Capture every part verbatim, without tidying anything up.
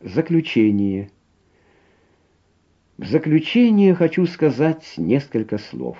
Заключение. В заключение хочу сказать несколько слов.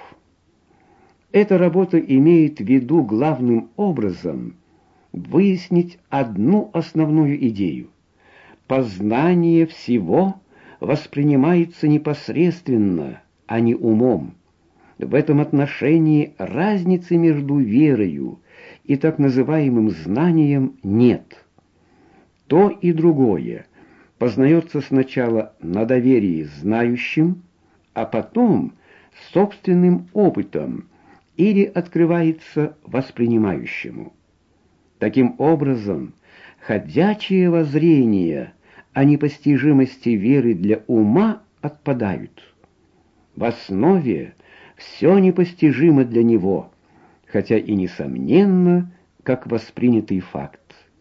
Эта работа имеет в виду главным образом выяснить одну основную идею. Познание всего воспринимается непосредственно, а не умом. В этом отношении разницы между верою и так называемым знанием нет. То и другое познается сначала на доверии знающим, а потом собственным опытом или открывается воспринимающему. Таким образом, ходячие воззрения о непостижимости веры для ума отпадают. В основе все непостижимо для него, хотя и несомненно, как воспринятый факт.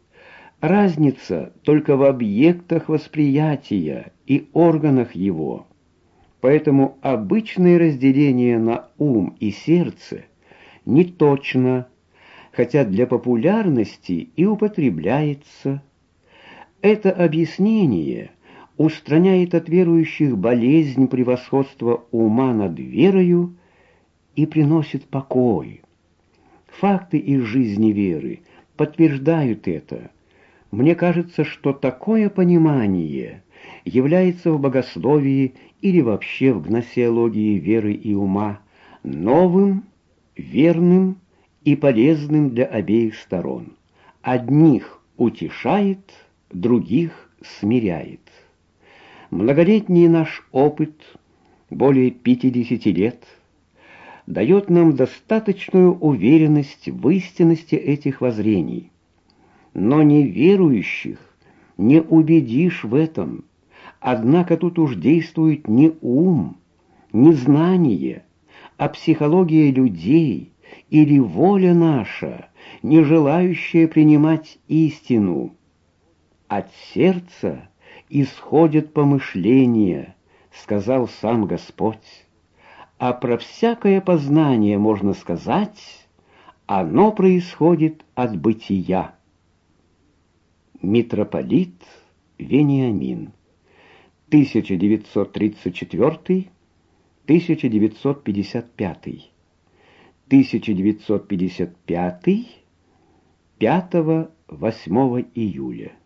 Разница только в объектах восприятия и органах его. Поэтому обычное разделение на ум и сердце не точно, хотя для популярности и употребляется. Это объяснение устраняет от верующих болезнь превосходства ума над верою и приносит покой. Факты из жизни веры подтверждают это. Мне кажется, что такое понимание является в богословии или вообще в гносеологии веры и ума новым, верным и полезным для обеих сторон. Одних утешает, других смиряет. Многолетний наш опыт, более пятидесяти лет, дает нам достаточную уверенность в истинности этих воззрений. Но неверующих не убедишь в этом. Однако тут уж действует не ум, не знание, а психология людей или воля наша, не желающая принимать истину. От сердца исходят помышления, сказал сам Господь. А про всякое познание можно сказать, оно происходит от бытия. Митрополит Вениамин, тысяча девятьсот тридцать четвёртый — тысяча девятьсот пятьдесят пятый, тысяча девятьсот пятьдесят пятый, пятого-восьмого июля.